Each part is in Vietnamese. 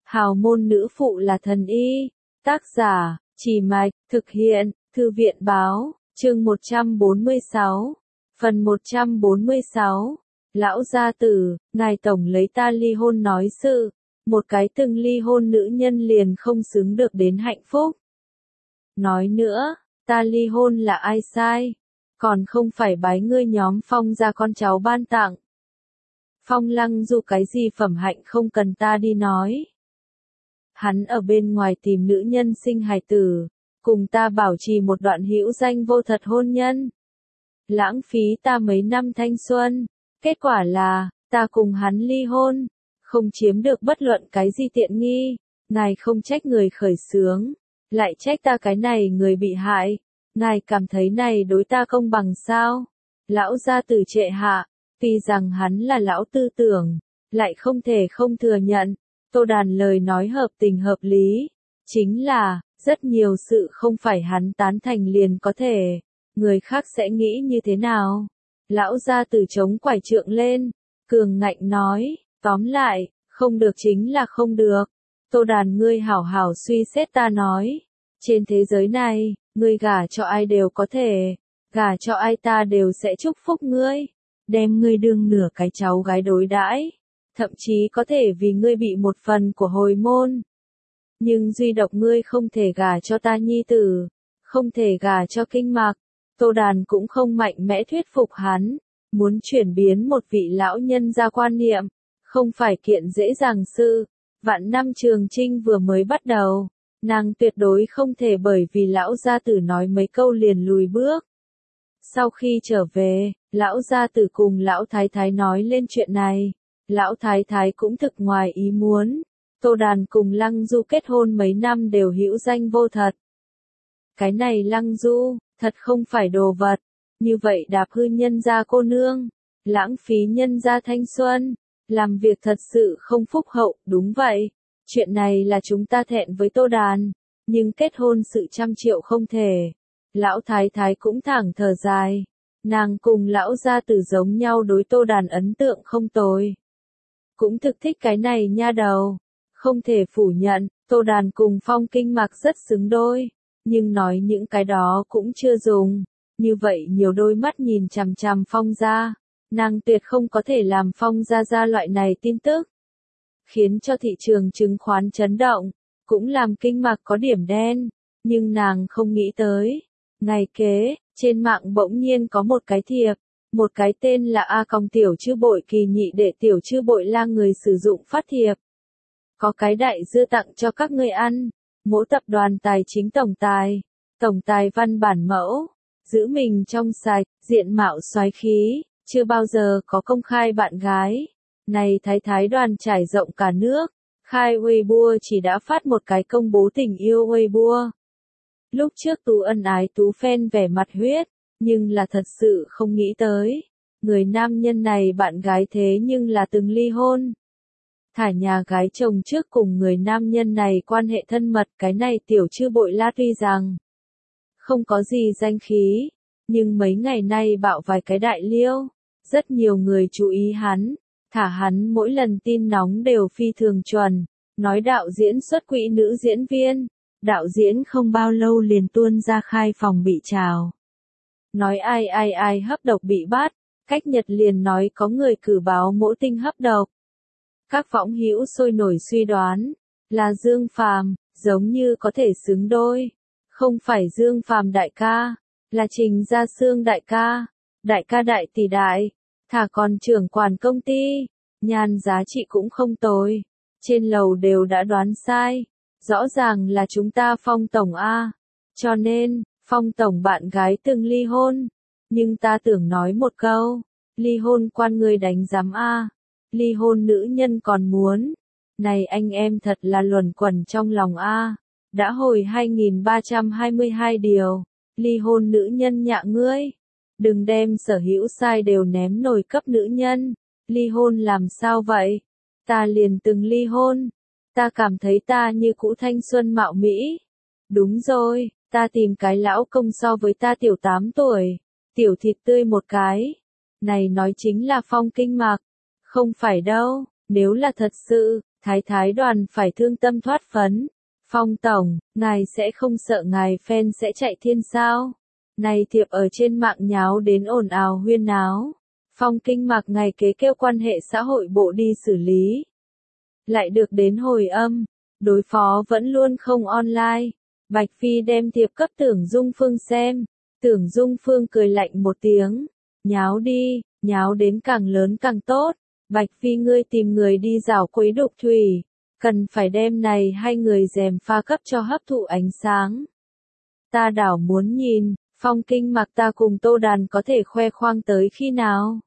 Hào môn nữ phụ là thần y. Tác giả, Trì Mạch, thực hiện, Thư viện Báo, chương 146, phần 146. Lão gia tử, ngài tổng lấy ta ly hôn nói sự, một cái từng ly hôn nữ nhân liền không xứng được đến hạnh phúc. Nói nữa, ta ly hôn là ai sai, còn không phải bái ngươi nhóm Phong ra con cháu ban tặng. Phong Lăng Du cái gì phẩm hạnh không cần ta đi nói. Hắn ở bên ngoài tìm nữ nhân sinh hài tử, cùng ta bảo trì một đoạn hữu danh vô thật hôn nhân. Lãng phí ta mấy năm thanh xuân, kết quả là, ta cùng hắn ly hôn, không chiếm được bất luận cái gì tiện nghi, ngài không trách người khởi xướng, lại trách ta cái này người bị hại, ngài cảm thấy này đối ta công bằng sao? Lão gia tử trệ hạ, tuy rằng hắn là lão tư tưởng, lại không thể không thừa nhận. Tô Đàn lời nói hợp tình hợp lý, chính là, rất nhiều sự không phải hắn tán thành liền có thể, người khác sẽ nghĩ như thế nào? Lão gia tử chống quải trượng lên, cường ngạnh nói, tóm lại, không được chính là không được. Tô Đàn ngươi hảo hảo suy xét ta nói, trên thế giới này, ngươi gả cho ai đều có thể, gả cho ai ta đều sẽ chúc phúc ngươi, đem ngươi đương nửa cái cháu gái đối đãi. Thậm chí có thể vì ngươi bị một phần của hồi môn. Nhưng duy độc ngươi không thể gả cho ta nhi tử, không thể gả cho Kinh Mạc. Tô Đàn cũng không mạnh mẽ thuyết phục hắn, muốn chuyển biến một vị lão nhân ra quan niệm, không phải kiện dễ dàng sự. Vạn năm trường chinh vừa mới bắt đầu, nàng tuyệt đối không thể bởi vì lão gia tử nói mấy câu liền lùi bước. Sau khi trở về, lão gia tử cùng lão thái thái nói lên chuyện này. Lão thái thái cũng thực ngoài ý muốn, Tô Đàn cùng Lăng Du kết hôn mấy năm đều hữu danh vô thật. Cái này Lăng Du, thật không phải đồ vật, như vậy đạp hư nhân gia cô nương, lãng phí nhân gia thanh xuân, làm việc thật sự không phúc hậu, đúng vậy. Chuyện này là chúng ta thẹn với Tô Đàn, nhưng kết hôn sự 100 triệu không thể. Lão thái thái cũng thẳng thở dài, nàng cùng lão gia tử giống nhau đối Tô Đàn ấn tượng không tồi. Cũng thực thích cái này nha đầu. Không thể phủ nhận, Tô Đàn cùng Phong Kinh Mạc rất xứng đôi, nhưng nói những cái đó cũng chưa dùng. Như vậy nhiều đôi mắt nhìn chằm chằm Phong gia, nàng tuyệt không có thể làm Phong gia ra loại này tin tức. Khiến cho thị trường chứng khoán chấn động, cũng làm Kinh Mạc có điểm đen, nhưng nàng không nghĩ tới. Ngày kế, trên mạng bỗng nhiên có một cái thiệp. Một cái tên là A Còng tiểu chư bội kỳ nhị đệ tiểu chư bội la người sử dụng phát thiệp. Có cái đại dưa tặng cho các ngươi ăn. Mỗi tập đoàn tài chính tổng tài văn bản mẫu, giữ mình trong sạch, diện mạo soái khí, chưa bao giờ có công khai bạn gái. Này thái thái đoàn trải rộng cả nước, khai Weibo chỉ đã phát một cái công bố tình yêu Weibo. Lúc trước Tú ân ái Tú fan vẻ mặt huyết. Nhưng là thật sự không nghĩ tới, người nam nhân này bạn gái thế nhưng là từng ly hôn. Thả nhà gái chồng trước cùng người nam nhân này quan hệ thân mật, cái này tiểu chư bội la tuy rằng không có gì danh khí, nhưng mấy ngày nay bạo vài cái đại liêu, rất nhiều người chú ý hắn, thả hắn mỗi lần tin nóng đều phi thường chuẩn, nói đạo diễn xuất quỹ nữ diễn viên, đạo diễn không bao lâu liền tuôn ra khai phòng bị trào. Nói ai hấp độc bị bắt, cách Nhật liền nói có người cử báo mỗ tinh hấp độc. Các võng hữu sôi nổi suy đoán, là Dương Phàm, giống như có thể xứng đôi. Không phải Dương Phàm đại ca, là Trình Gia Xương đại ca đại tỷ đại, thả còn trưởng quản công ty, nhan giá trị cũng không tồi. Trên lầu đều đã đoán sai, rõ ràng là chúng ta Phong tổng A, cho nên Phong tổng bạn gái từng ly hôn, nhưng ta tưởng nói một câu, ly hôn quan người đánh giám A, ly hôn nữ nhân còn muốn, này anh em thật là luẩn quẩn trong lòng A, đã hồi 2322 điều, ly hôn nữ nhân nhạ ngươi, đừng đem sở hữu sai đều ném nồi cấp nữ nhân, ly hôn làm sao vậy, ta liền từng ly hôn, ta cảm thấy ta như cũ thanh xuân mạo mỹ, đúng rồi. Ta tìm cái lão công so với ta tiểu 8 tuổi, tiểu thịt tươi một cái. Này nói chính là Phong Kinh Mạc. Không phải đâu, nếu là thật sự, Thái thái đoàn phải thương tâm thoát phấn. Phong tổng, ngài sẽ không sợ ngài fan sẽ chạy thiên sao? Này thiệp ở trên mạng nháo đến ồn ào huyên náo. Phong Kinh Mạc ngày kế kêu quan hệ xã hội bộ đi xử lý. Lại được đến hồi âm, đối phó vẫn luôn không online. Bạch Phi đem thiệp cấp Tưởng Dung Phương xem. Tưởng Dung Phương cười lạnh một tiếng. Nháo đi, nháo đến càng lớn càng tốt. Bạch Phi ngươi tìm người đi rảo quấy đục thủy. Cần phải đem này hai người rèm pha cấp cho hấp thụ ánh sáng. Ta đảo muốn nhìn, Phong Kinh Mạc ta cùng Tô Đàn có thể khoe khoang tới khi nào.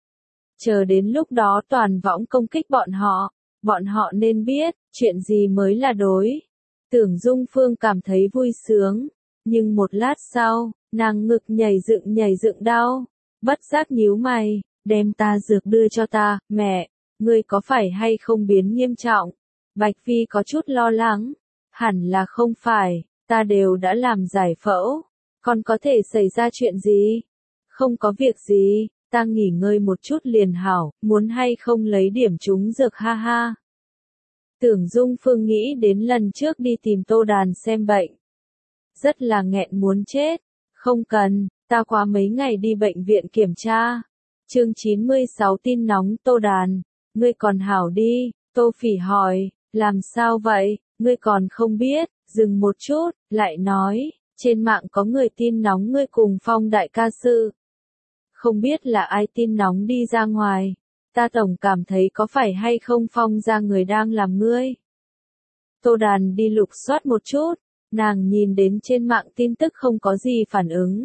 Chờ đến lúc đó toàn võng công kích bọn họ nên biết, chuyện gì mới là đối. Tưởng Dung Phương cảm thấy vui sướng, nhưng một lát sau, nàng ngực nhảy dựng đau, bất giác nhíu mày, đem ta dược đưa cho ta, mẹ, ngươi có phải hay không biến nghiêm trọng? Bạch Phi có chút lo lắng, hẳn là không phải, ta đều đã làm giải phẫu, còn có thể xảy ra chuyện gì? Không có việc gì, ta nghỉ ngơi một chút liền hảo, muốn hay không lấy điểm trúng dược ha ha. Tưởng Dung Phương nghĩ đến lần trước đi tìm Tô Đàn xem bệnh. Rất là nghẹn muốn chết, không cần, ta qua mấy ngày đi bệnh viện kiểm tra. Chương 96 tin nóng Tô Đàn, ngươi còn hảo đi, Tô Phỉ hỏi, làm sao vậy, ngươi còn không biết, dừng một chút, lại nói, trên mạng có người tin nóng ngươi cùng Phong đại ca sự. Không biết là ai tin nóng đi ra ngoài, ta tổng cảm thấy có phải hay không Phong ra người đang làm ngươi. Tô Đàn đi lục soát một chút, nàng nhìn đến trên mạng tin tức không có gì phản ứng.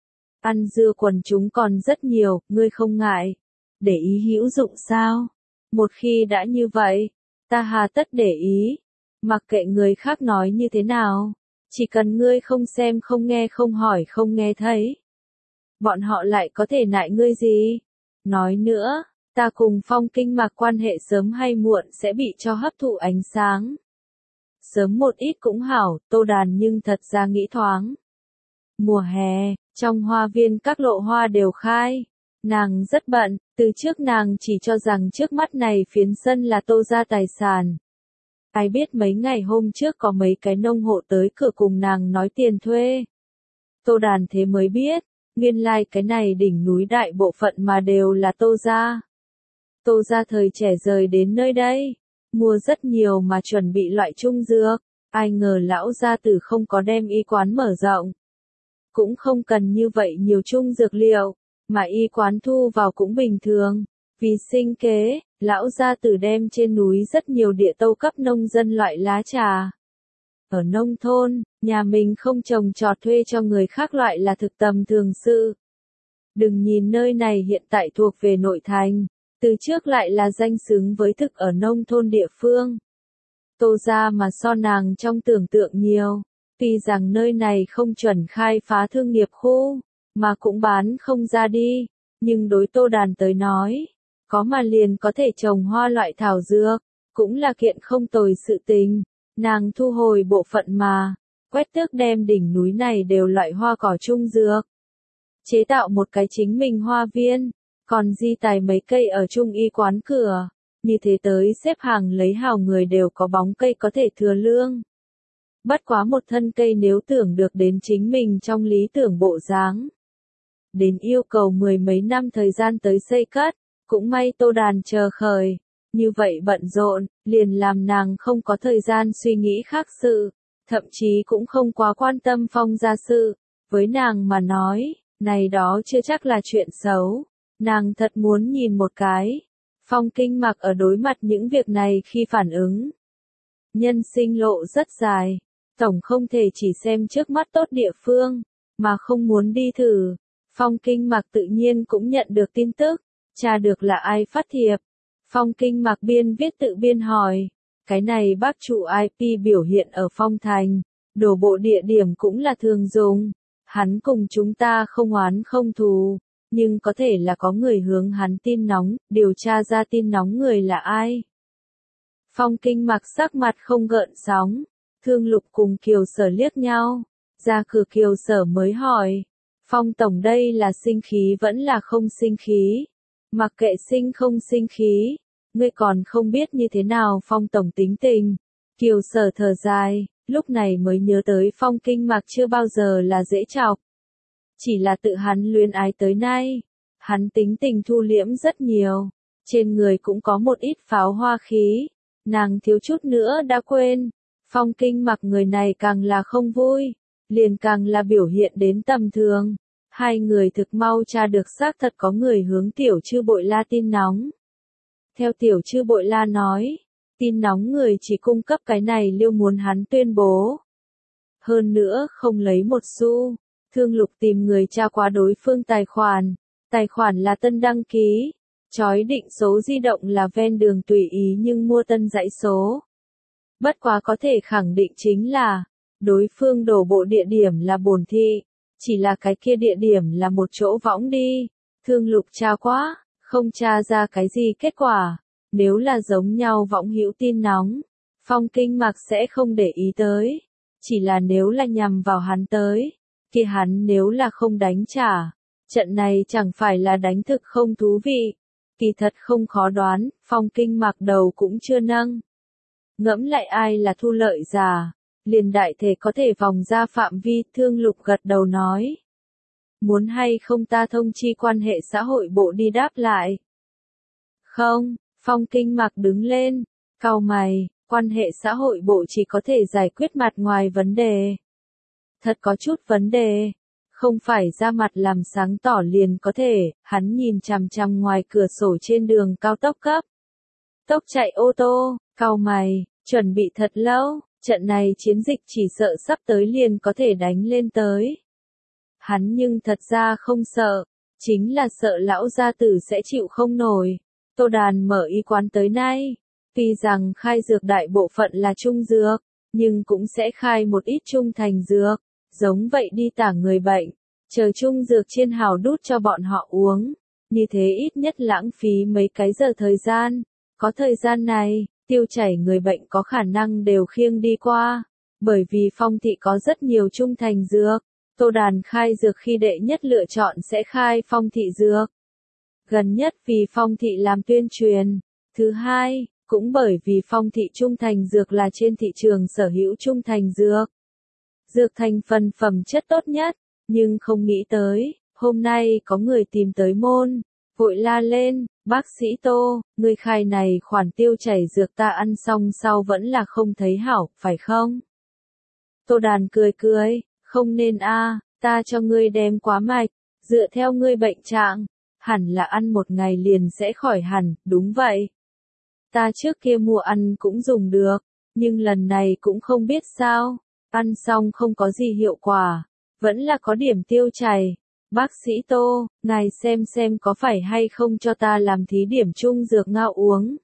Ăn dưa quần chúng còn rất nhiều, ngươi không ngại. Để ý hữu dụng sao? Một khi đã như vậy, ta hà tất để ý. Mặc kệ người khác nói như thế nào. Chỉ cần ngươi không xem không nghe không hỏi không nghe thấy. Bọn họ lại có thể nại ngươi gì? Nói nữa, ta cùng Phong Kinh Mạc quan hệ sớm hay muộn sẽ bị cho hấp thụ ánh sáng. Sớm một ít cũng hảo, Tô Đàn nhưng thật ra nghĩ thoáng. Mùa hè, trong hoa viên các lộ hoa đều khai. Nàng rất bận, từ trước nàng chỉ cho rằng trước mắt này phiến sân là Tô gia tài sản. Ai biết mấy ngày hôm trước có mấy cái nông hộ tới cửa cùng nàng nói tiền thuê. Tô Đàn thế mới biết, nguyên lai cái này đỉnh núi đại bộ phận mà đều là Tô gia. Tô gia thời trẻ rời đến nơi đây, mua rất nhiều mà chuẩn bị loại trung dược, ai ngờ lão gia tử không có đem y quán mở rộng. Cũng không cần như vậy nhiều trung dược liệu, mà y quán thu vào cũng bình thường. Vì sinh kế, lão gia tử đem trên núi rất nhiều địa tâu cấp nông dân loại lá trà. Ở nông thôn, nhà mình không trồng trọt thuê cho người khác loại là thực tầm thường sự. Đừng nhìn nơi này hiện tại thuộc về nội thành, từ trước lại là danh xứng với thực ở nông thôn địa phương. Tô gia mà so nàng trong tưởng tượng nhiều, tuy rằng nơi này không chuẩn khai phá thương nghiệp khu, mà cũng bán không ra đi, nhưng đối Tô Đàn tới nói, có mà liền có thể trồng hoa loại thảo dược, cũng là kiện không tồi sự tình. Nàng thu hồi bộ phận mà, quét tước đem đỉnh núi này đều loại hoa cỏ trung dược. Chế tạo một cái chính mình hoa viên, còn di tài mấy cây ở trung y quán cửa, như thế tới xếp hàng lấy hào người đều có bóng cây có thể thừa lương. Bất quá một thân cây nếu tưởng được đến chính mình trong lý tưởng bộ dáng. Đến yêu cầu mười mấy năm thời gian tới xây cất, cũng may Tô Đàn chờ khởi. Như vậy bận rộn, liền làm nàng không có thời gian suy nghĩ khác sự, thậm chí cũng không quá quan tâm Phong gia sự. Với nàng mà nói, này đó chưa chắc là chuyện xấu. Nàng thật muốn nhìn một cái. Phong Kinh Mạc ở đối mặt những việc này khi phản ứng. Nhân sinh lộ rất dài, tổng không thể chỉ xem trước mắt tốt địa phương, mà không muốn đi thử. Phong Kinh Mạc tự nhiên cũng nhận được tin tức, tra được là ai phát thiệp. Phong Kinh Mạc biên viết tự biên hỏi, cái này bác chủ IP biểu hiện ở Phong Thành, đổ bộ địa điểm cũng là thường dùng. Hắn cùng chúng ta không oán không thù, nhưng có thể là có người hướng hắn tin nóng, điều tra ra tin nóng người là ai. Phong Kinh Mạc sắc mặt không gợn sóng, Thương Lục cùng Kiều Sở liếc nhau, ra cửa Kiều Sở mới hỏi, Phong tổng đây là sinh khí vẫn là không sinh khí, mặc kệ sinh không sinh khí, ngươi còn không biết như thế nào Phong tổng tính tình. Kiều Sở thở dài, lúc này mới nhớ tới Phong Kinh Mạc chưa bao giờ là dễ chọc. Chỉ là tự hắn luyến ái tới nay, hắn tính tình thu liễm rất nhiều, trên người cũng có một ít pháo hoa khí, nàng thiếu chút nữa đã quên. Phong Kinh Mạc người này càng là không vui, liền càng là biểu hiện đến tầm thường. Hai người thực mau tra được xác thật có người hướng Tiểu Chư Bội La tin nóng. Theo Tiểu Chư Bội La nói, tin nóng người chỉ cung cấp cái này Liêu muốn hắn tuyên bố. Hơn nữa không lấy một xu, Thương Lục tìm người tra qua đối phương tài khoản là tân đăng ký, chói định số di động là ven đường tùy ý nhưng mua tân dãy số. Bất quá có thể khẳng định chính là, đối phương đổ bộ địa điểm là Bồn Thị, chỉ là cái kia địa điểm là một chỗ võng đi. Thương Lục tra quá, không tra ra cái gì kết quả. Nếu là giống nhau võng hữu tin nóng, Phong Kinh Mạc sẽ không để ý tới. Chỉ là nếu là nhằm vào hắn tới, kia hắn nếu là không đánh trả, trận này chẳng phải là đánh thực không thú vị. Kỳ thật không khó đoán, Phong Kinh Mạc đầu cũng chưa nâng. Ngẫm lại ai là thu lợi giả, liền đại thể có thể vòng ra phạm vi. Thương Lục gật đầu nói. Muốn hay không ta thông chi quan hệ xã hội bộ đi đáp lại? Không, Phong Kinh Mạc đứng lên, cau mày, quan hệ xã hội bộ chỉ có thể giải quyết mặt ngoài vấn đề. Thật có chút vấn đề, không phải ra mặt làm sáng tỏ liền có thể. Hắn nhìn chằm chằm ngoài cửa sổ trên đường cao tốc cấp tốc chạy ô tô, cau mày, chuẩn bị thật lâu, trận này chiến dịch chỉ sợ sắp tới liền có thể đánh lên tới. Hắn nhưng thật ra không sợ, chính là sợ lão gia tử sẽ chịu không nổi. Tô Đàn mở y quán tới nay, tuy rằng khai dược đại bộ phận là trung dược, nhưng cũng sẽ khai một ít trung thành dược, giống vậy đi tả người bệnh, chờ trung dược chiên hào đút cho bọn họ uống, như thế ít nhất lãng phí mấy cái giờ thời gian. Có thời gian này, tiêu chảy người bệnh có khả năng đều khiêng đi qua, bởi vì Phong thị có rất nhiều trung thành dược. Tô Đàn khai dược khi đệ nhất lựa chọn sẽ khai Phong thị dược. Gần nhất vì Phong thị làm tuyên truyền. Thứ hai, cũng bởi vì Phong thị trung thành dược là trên thị trường sở hữu trung thành dược. Dược thành phần phẩm chất tốt nhất, nhưng không nghĩ tới, hôm nay có người tìm tới môn, vội la lên, bác sĩ Tô, người khai này khoản tiêu chảy dược ta ăn xong sau vẫn là không thấy hảo, phải không? Tô Đàn cười cười, không nên a, ta cho ngươi đem quá mạch, dựa theo ngươi bệnh trạng, hẳn là ăn một ngày liền sẽ khỏi hẳn, đúng vậy. Ta trước kia mua ăn cũng dùng được, nhưng lần này cũng không biết sao, ăn xong không có gì hiệu quả, vẫn là có điểm tiêu chảy. Bác sĩ Tô, ngài xem có phải hay không cho ta làm thí điểm trung dược ngao uống.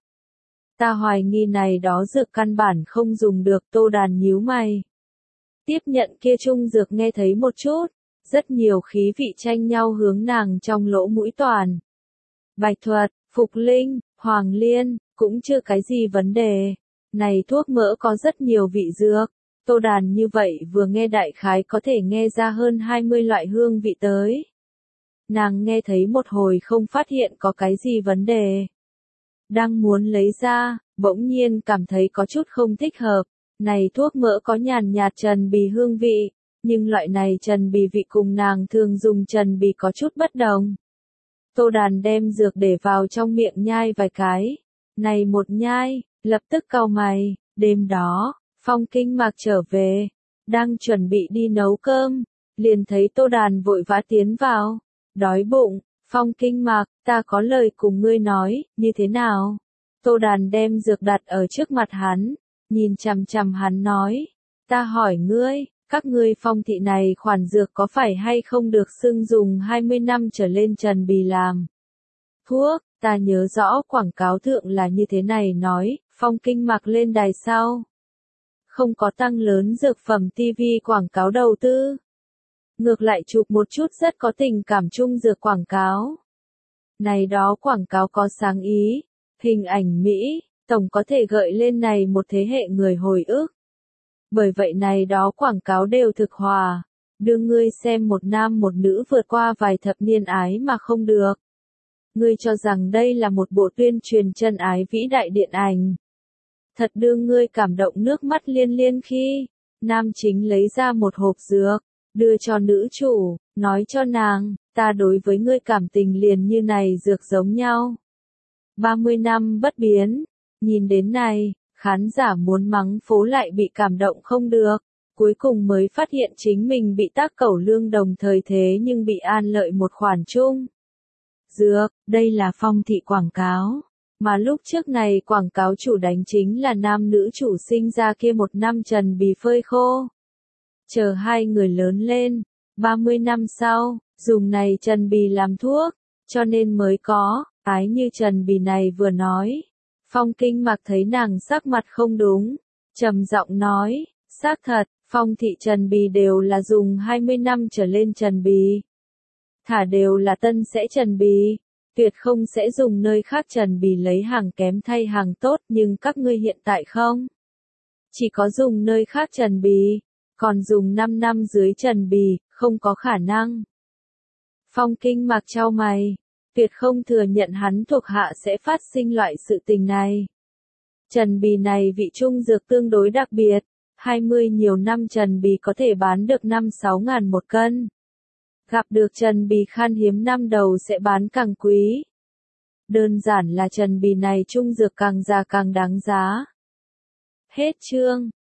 Ta hoài nghi này đó dược căn bản không dùng được. Tô Đàn nhíu mày. Tiếp nhận kia trung dược nghe thấy một chút, rất nhiều khí vị tranh nhau hướng nàng trong lỗ mũi toàn. Bạch thuật, Phục Linh, Hoàng Liên, cũng chưa cái gì vấn đề. Này thuốc mỡ có rất nhiều vị dược. Tô Đàn như vậy vừa nghe đại khái có thể nghe ra hơn 20 loại hương vị tới. Nàng nghe thấy một hồi không phát hiện có cái gì vấn đề. Đang muốn lấy ra, bỗng nhiên cảm thấy có chút không thích hợp. Này thuốc mỡ có nhàn nhạt trần bì hương vị, nhưng loại này trần bì vị cùng nàng thường dùng trần bì có chút bất đồng. Tô Đàn đem dược để vào trong miệng nhai vài cái. Này một nhai, lập tức cau mày. Đêm đó, Phong Kinh Mạc trở về, đang chuẩn bị đi nấu cơm, liền thấy Tô Đàn vội vã tiến vào. Đói bụng, Phong Kinh Mạc, ta có lời cùng ngươi nói, như thế nào? Tô Đàn đem dược đặt ở trước mặt hắn, nhìn chằm chằm hắn nói, ta hỏi ngươi, các ngươi Phong thị này khoản dược có phải hay không được xưng dùng 20 năm trở lên trần bì làm thuốc? Ta nhớ rõ quảng cáo thượng là như thế này nói. Phong Kinh Mạc lên đài sau, không có tăng lớn dược phẩm TV quảng cáo đầu tư, ngược lại chụp một chút rất có tình cảm trung dược quảng cáo. Này đó quảng cáo có sáng ý, hình ảnh Mỹ, tổng có thể gợi lên này một thế hệ người hồi ức. Bởi vậy này đó quảng cáo đều thực hòa, đưa ngươi xem một nam một nữ vượt qua vài thập niên ái mà không được. Ngươi cho rằng đây là một bộ tuyên truyền chân ái vĩ đại điện ảnh. Thật đương ngươi cảm động nước mắt liên liên khi, nam chính lấy ra một hộp dược, đưa cho nữ chủ, nói cho nàng, ta đối với ngươi cảm tình liền như này dược giống nhau. 30 năm bất biến, nhìn đến này, khán giả muốn mắng phố lại bị cảm động không được, cuối cùng mới phát hiện chính mình bị tác cẩu lương đồng thời thế nhưng bị an lợi một khoản chung. Dược, đây là Phong thị quảng cáo, mà lúc trước này quảng cáo chủ đánh chính là nam nữ chủ sinh ra kia một năm Trần Bì phơi khô. Chờ hai người lớn lên, 30 năm sau, dùng này Trần Bì làm thuốc, cho nên mới có, ái như Trần Bì này vừa nói. Phong Kinh Mặc thấy nàng sắc mặt không đúng, trầm giọng nói, xác thật, Phong thị Trần Bì đều là dùng 20 năm trở lên Trần Bì. Thả đều là tân sẽ Trần Bì, tuyệt không sẽ dùng nơi khác Trần Bì lấy hàng kém thay hàng tốt, nhưng các ngươi hiện tại không. Chỉ có dùng nơi khác Trần Bì, còn dùng 5 năm dưới Trần Bì, không có khả năng. Phong Kinh Mặc chau mày, tuyệt không thừa nhận hắn thuộc hạ sẽ phát sinh loại sự tình này. Trần Bì này vị trung dược tương đối đặc biệt, 20 nhiều năm Trần Bì có thể bán được 5-6 ngàn một cân. Gặp được Trần Bì khan hiếm năm đầu sẽ bán càng quý. Đơn giản là Trần Bì này trung dược càng già càng đáng giá. Hết chương.